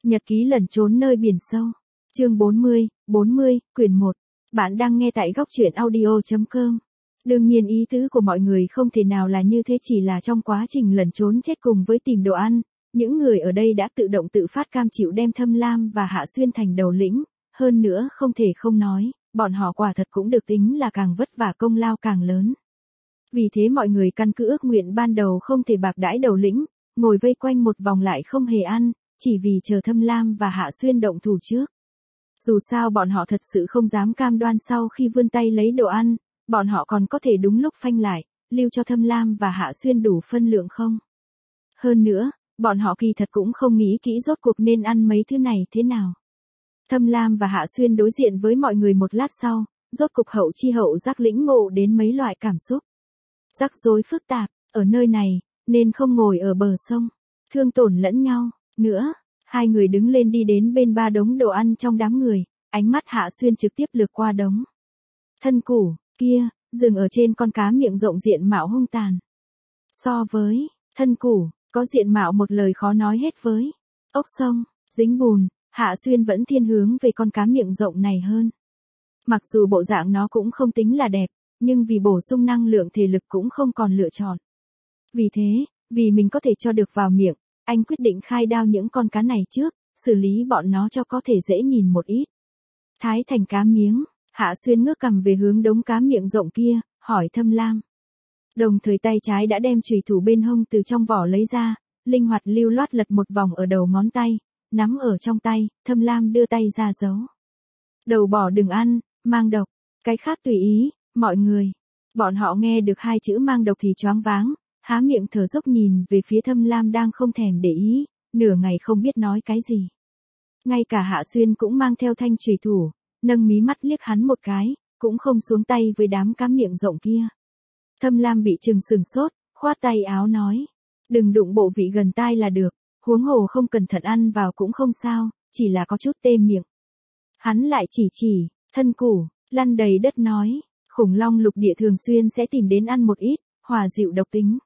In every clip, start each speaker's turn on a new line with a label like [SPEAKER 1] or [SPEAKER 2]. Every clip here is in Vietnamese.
[SPEAKER 1] Nhật ký lẩn trốn nơi biển sâu. Chương 40, quyển 1. Bạn đang nghe tại góc truyện audio.com. Đương nhiên ý tứ của mọi người không thể nào là như thế, chỉ là trong quá trình lẩn trốn chết cùng với tìm đồ ăn, những người ở đây đã tự động tự phát cam chịu đem Thâm Lam và Hạ Xuyên thành đầu lĩnh, hơn nữa không thể không nói, bọn họ quả thật cũng được tính là càng vất vả công lao càng lớn. Vì thế mọi người căn cứ ước nguyện ban đầu không thể bạc đãi đầu lĩnh, ngồi vây quanh một vòng lại không hề ăn, chỉ vì chờ Thâm Lam và Hạ Xuyên động thủ trước. Dù sao bọn họ thật sự không dám cam đoan sau khi vươn tay lấy đồ ăn, bọn họ còn có thể đúng lúc phanh lại, lưu cho Thâm Lam và Hạ Xuyên đủ phân lượng không. Hơn nữa, bọn họ kỳ thật cũng không nghĩ kỹ rốt cuộc nên ăn mấy thứ này thế nào. Thâm Lam và Hạ Xuyên đối diện với mọi người một lát sau, rốt cục hậu chi hậu giác lĩnh ngộ đến mấy loại cảm xúc. Rắc rối phức tạp, ở nơi này, nên không ngồi ở bờ sông, thương tổn lẫn nhau. Nữa, hai người đứng lên đi đến bên ba đống đồ ăn trong đám người, ánh mắt Hạ Xuyên trực tiếp lướt qua đống thân củ kia, dừng ở trên con cá miệng rộng diện mạo hung tàn. So với thân củ, có diện mạo một lời khó nói hết với ốc sông, dính bùn, Hạ Xuyên vẫn thiên hướng về con cá miệng rộng này hơn. Mặc dù bộ dạng nó cũng không tính là đẹp, nhưng vì bổ sung năng lượng thể lực cũng không còn lựa chọn. Vì thế, vì mình có thể cho được vào miệng, anh quyết định khai đao những con cá này trước, xử lý bọn nó cho có thể dễ nhìn một ít. Thái thành cá miếng, Hạ Xuyên ngước cằm về hướng đống cá miệng rộng kia, hỏi Thâm Lam. Đồng thời tay trái đã đem chùy thủ bên hông từ trong vỏ lấy ra, linh hoạt lưu loát lật một vòng ở đầu ngón tay, nắm ở trong tay, Thâm Lam đưa tay ra giấu. Đầu bò đừng ăn, mang độc, cái khác tùy ý, mọi người. Bọn họ nghe được hai chữ mang độc thì choáng váng, há miệng thở dốc nhìn về phía Thâm Lam đang không thèm để ý, nửa ngày không biết nói cái gì. Ngay cả Hạ Xuyên cũng mang theo thanh chùy thủ, nâng mí mắt liếc hắn một cái, cũng không xuống tay với đám cá miệng rộng kia. Thâm Lam bị chừng sừng sốt, khoát tay áo nói, đừng đụng bộ vị gần tai là được, huống hồ không cẩn thận ăn vào cũng không sao, chỉ là có chút tê miệng. Hắn lại chỉ, thân củ, lăn đầy đất nói, khủng long lục địa thường xuyên sẽ tìm đến ăn một ít, hòa dịu độc tính.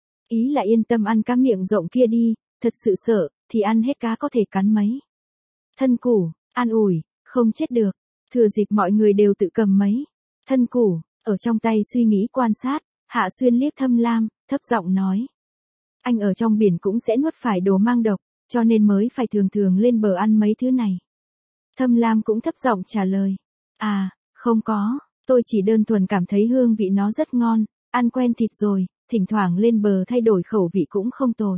[SPEAKER 1] Ý là yên tâm ăn cá miệng rộng kia đi, thật sự sợ, thì ăn hết cá có thể cắn mấy. Thân củ, an ủi, không chết được, thừa dịp mọi người đều tự cầm mấy. Thân củ, ở trong tay suy nghĩ quan sát, Hạ Xuyên liếc Thâm Lam, thấp giọng nói. Anh ở trong biển cũng sẽ nuốt phải đồ mang độc, cho nên mới phải thường thường lên bờ ăn mấy thứ này. Thâm Lam cũng thấp giọng trả lời. À, không có, tôi chỉ đơn thuần cảm thấy hương vị nó rất ngon, ăn quen thịt rồi, thỉnh thoảng lên bờ thay đổi khẩu vị cũng không tồi.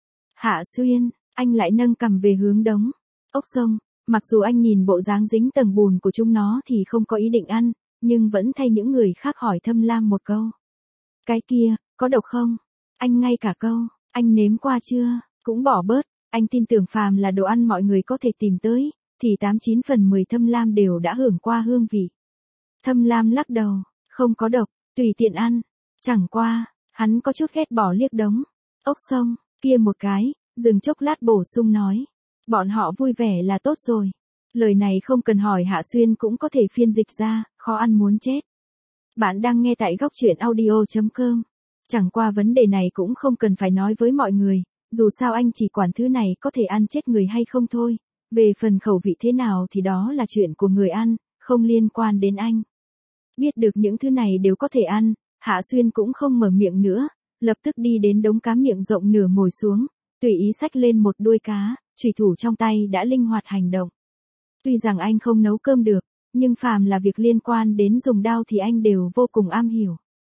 [SPEAKER 1] Hạ Xuyên, anh lại nâng cằm về hướng đống ốc sông, mặc dù anh nhìn bộ dáng dính tầng bùn của chúng nó thì không có ý định ăn, nhưng vẫn thay những người khác hỏi Thâm Lam một câu. Cái kia, có độc không? Anh ngay cả câu, anh nếm qua chưa, cũng bỏ bớt, anh tin tưởng phàm là đồ ăn mọi người có thể tìm tới, thì 89 phần 10 Thâm Lam đều đã hưởng qua hương vị. Thâm Lam lắc đầu, không có độc, tùy tiện ăn, chẳng qua, hắn có chút ghét bỏ liếc đống ốc sông kia một cái, dừng chốc lát bổ sung nói. Bọn họ vui vẻ là tốt rồi. Lời này không cần hỏi Hạ Xuyên cũng có thể phiên dịch ra, khó ăn muốn chết. Bạn đang nghe tại góc truyện audio.com. Chẳng qua vấn đề này cũng không cần phải nói với mọi người, dù sao anh chỉ quản thứ này có thể ăn chết người hay không thôi. Về phần khẩu vị thế nào thì đó là chuyện của người ăn, không liên quan đến anh. Biết được những thứ này đều có thể ăn, Hạ Xuyên cũng không mở miệng nữa, lập tức đi đến đống cá miệng rộng nửa ngồi xuống, tùy ý xách lên một đuôi cá, chùy thủ trong tay đã linh hoạt hành động. Tuy rằng anh không nấu cơm được, nhưng phàm là việc liên quan đến dùng dao thì anh đều vô cùng am hiểu.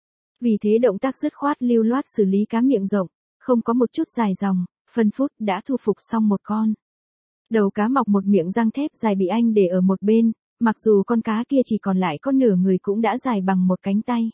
[SPEAKER 1] Vì thế động tác dứt khoát lưu loát xử lý cá miệng rộng, không có một chút dài dòng, phân phút đã thu phục xong một con. Đầu cá mọc một miệng răng thép dài bị anh để ở một bên, mặc dù con cá kia chỉ còn lại có nửa người cũng đã dài bằng một cánh tay.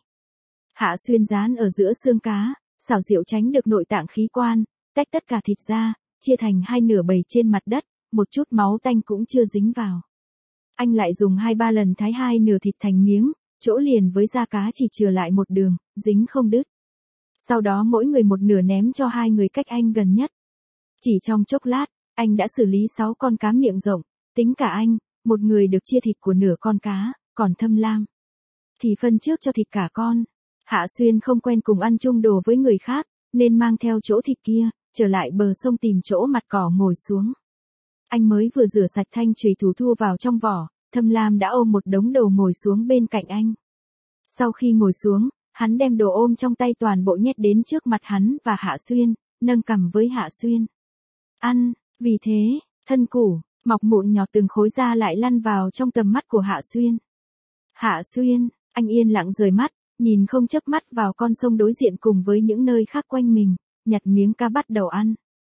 [SPEAKER 1] Hạ Xuyên dán ở giữa xương cá, xảo diệu tránh được nội tạng khí quan, tách tất cả thịt ra, chia thành hai nửa bày trên mặt đất, một chút máu tanh cũng chưa dính vào. Anh lại dùng 2-3 lần thái hai nửa thịt thành miếng, chỗ liền với da cá chỉ chừa lại một đường, dính không đứt. Sau đó mỗi người một nửa ném cho hai người cách anh gần nhất. Chỉ trong chốc lát, anh đã xử lý 6 con cá miệng rộng, tính cả anh, một người được chia thịt của nửa con cá, còn Thâm Lam thì phân trước cho thịt cả con. Hạ Xuyên không quen cùng ăn chung đồ với người khác, nên mang theo chỗ thịt kia, trở lại bờ sông tìm chỗ mặt cỏ ngồi xuống. Anh mới vừa rửa sạch thanh chùy thủ thu vào trong vỏ, Thâm Lam đã ôm một đống đồ ngồi xuống bên cạnh anh. Sau khi ngồi xuống, hắn đem đồ ôm trong tay toàn bộ nhét đến trước mặt hắn và Hạ Xuyên, nâng cằm với Hạ Xuyên. Ăn, vì thế, thân củ, mọc mụn nhọt từng khối da lại lăn vào trong tầm mắt của Hạ Xuyên. Hạ Xuyên, anh yên lặng rời mắt, nhìn không chớp mắt vào con sông đối diện cùng với những nơi khác quanh mình, nhặt miếng cá bắt đầu ăn.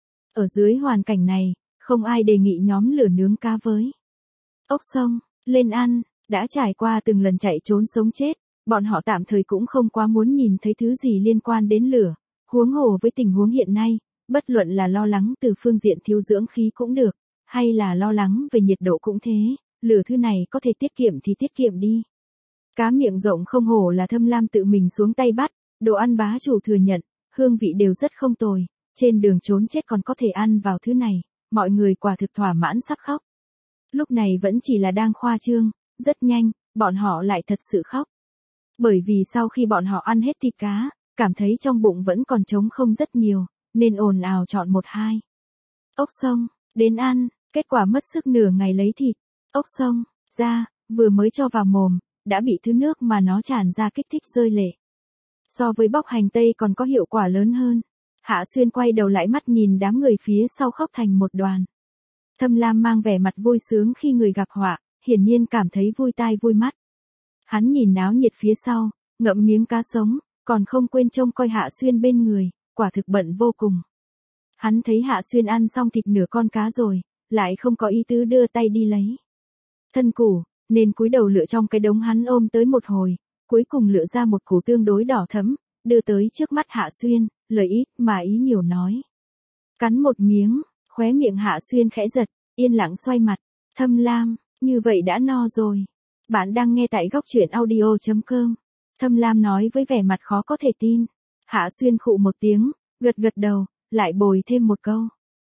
[SPEAKER 1] Ở dưới hoàn cảnh này, không ai đề nghị nhóm lửa nướng cá với ốc sông, lên ăn, đã trải qua từng lần chạy trốn sống chết, bọn họ tạm thời cũng không quá muốn nhìn thấy thứ gì liên quan đến lửa, huống hồ với tình huống hiện nay, bất luận là lo lắng từ phương diện thiếu dưỡng khí cũng được, hay là lo lắng về nhiệt độ cũng thế, lửa thứ này có thể tiết kiệm thì tiết kiệm đi. Cá miệng rộng không hổ là Thâm Lam tự mình xuống tay bắt, đồ ăn bá chủ thừa nhận, hương vị đều rất không tồi, trên đường trốn chết còn có thể ăn vào thứ này, mọi người quả thực thỏa mãn sắp khóc. Lúc này vẫn chỉ là đang khoa trương, rất nhanh, bọn họ lại thật sự khóc. Bởi vì sau khi bọn họ ăn hết thịt cá, cảm thấy trong bụng vẫn còn trống không rất nhiều, nên ồn ào chọn một hai ốc sông, đến ăn, kết quả mất sức nửa ngày lấy thịt ốc sông ra, vừa mới cho vào mồm, đã bị thứ nước mà nó tràn ra kích thích rơi lệ. So với bóc hành tây còn có hiệu quả lớn hơn. Hạ Xuyên quay đầu lại mắt nhìn đám người phía sau khóc thành một đoàn. Thâm Lam mang vẻ mặt vui sướng khi người gặp họa, hiển nhiên cảm thấy vui tai vui mắt. Hắn nhìn náo nhiệt phía sau, ngậm miếng cá sống, còn không quên trông coi Hạ Xuyên bên người, quả thực bận vô cùng. Hắn thấy Hạ Xuyên ăn xong thịt nửa con cá rồi, lại không có ý tứ đưa tay đi lấy thân củ, nên cúi đầu lựa trong cái đống hắn ôm tới một hồi, cuối cùng lựa ra một củ tương đối đỏ thẫm, đưa tới trước mắt Hạ Xuyên, lời ít mà ý nhiều nói. Cắn một miếng, khóe miệng Hạ Xuyên khẽ giật, yên lặng xoay mặt. Thâm Lam, như vậy đã no rồi. Bạn đang nghe tại góc truyện audio.com. Thâm Lam nói với vẻ mặt khó có thể tin. Hạ Xuyên khụ một tiếng, gật gật đầu, lại bồi thêm một câu.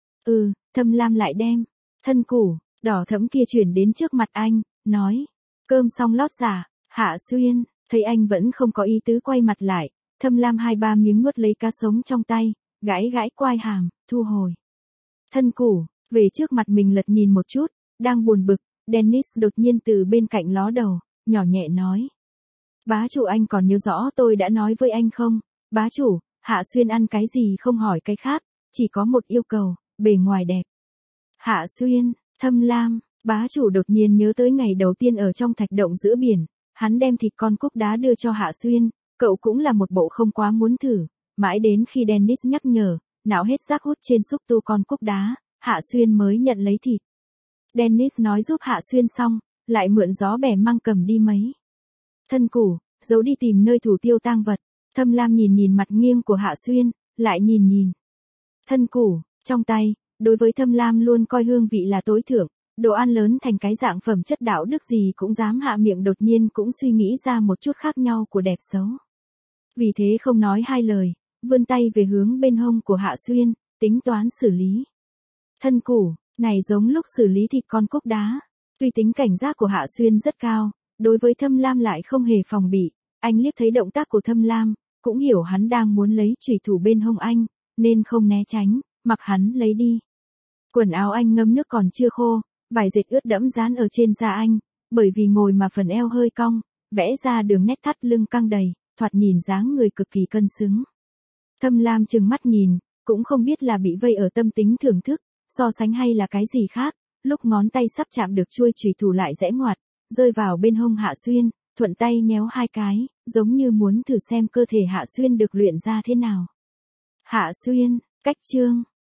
[SPEAKER 1] Thâm Lam lại đem thân củ đỏ thẫm kia chuyển đến trước mặt anh, nói. Cơm xong lót giả. Hạ Xuyên, thấy anh vẫn không có ý tứ quay mặt lại, Thâm Lam 2-3 miếng nuốt lấy cá sống trong tay, gãi gãi quai hàm, thu hồi thân củ, về trước mặt mình lật nhìn một chút, đang buồn bực, Dennis đột nhiên từ bên cạnh ló đầu, nhỏ nhẹ nói. Bá chủ anh còn nhớ rõ tôi đã nói với anh không? Bá chủ, Hạ Xuyên ăn cái gì không hỏi cái khác, chỉ có một yêu cầu, bề ngoài đẹp. Hạ Xuyên, Thâm Lam, bá chủ đột nhiên nhớ tới ngày đầu tiên ở trong thạch động giữa biển, hắn đem thịt con cúc đá đưa cho Hạ Xuyên, cậu cũng là một bộ không quá muốn thử, mãi đến khi Dennis nhắc nhở, não hết rác hút trên xúc tu con cúc đá, Hạ Xuyên mới nhận lấy thịt. Dennis nói giúp Hạ Xuyên xong, lại mượn gió bẻ măng cầm đi mấy thân củ, giấu đi tìm nơi thủ tiêu tang vật. Thâm Lam nhìn nhìn mặt nghiêng của Hạ Xuyên, lại nhìn nhìn thân củ trong tay, đối với Thâm Lam luôn coi hương vị là tối thượng, đồ ăn lớn thành cái dạng phẩm chất đạo đức gì cũng dám hạ miệng, đột nhiên cũng suy nghĩ ra một chút khác nhau của đẹp xấu. Vì thế không nói hai lời, vươn tay về hướng bên hông của Hạ Xuyên, tính toán xử lý thân củ, này giống lúc xử lý thịt con cúc đá. Tuy tính cảnh giác của Hạ Xuyên rất cao, đối với Thâm Lam lại không hề phòng bị, anh liếc thấy động tác của Thâm Lam, cũng hiểu hắn đang muốn lấy chùy thủ bên hông anh, nên không né tránh, mặc hắn lấy đi. Quần áo anh ngâm nước còn chưa khô, vải dệt ướt đẫm dán ở trên da anh, bởi vì ngồi mà phần eo hơi cong, vẽ ra đường nét thắt lưng căng đầy, thoạt nhìn dáng người cực kỳ cân xứng. Thâm Lam trừng mắt nhìn, cũng không biết là bị vây ở tâm tính thưởng thức, so sánh hay là cái gì khác, lúc ngón tay sắp chạm được chuôi chùy thủ lại rẽ ngoặt, rơi vào bên hông Hạ Xuyên, thuận tay nhéo hai cái, giống như muốn thử xem cơ thể Hạ Xuyên được luyện ra thế nào. Hạ Xuyên, cách chương.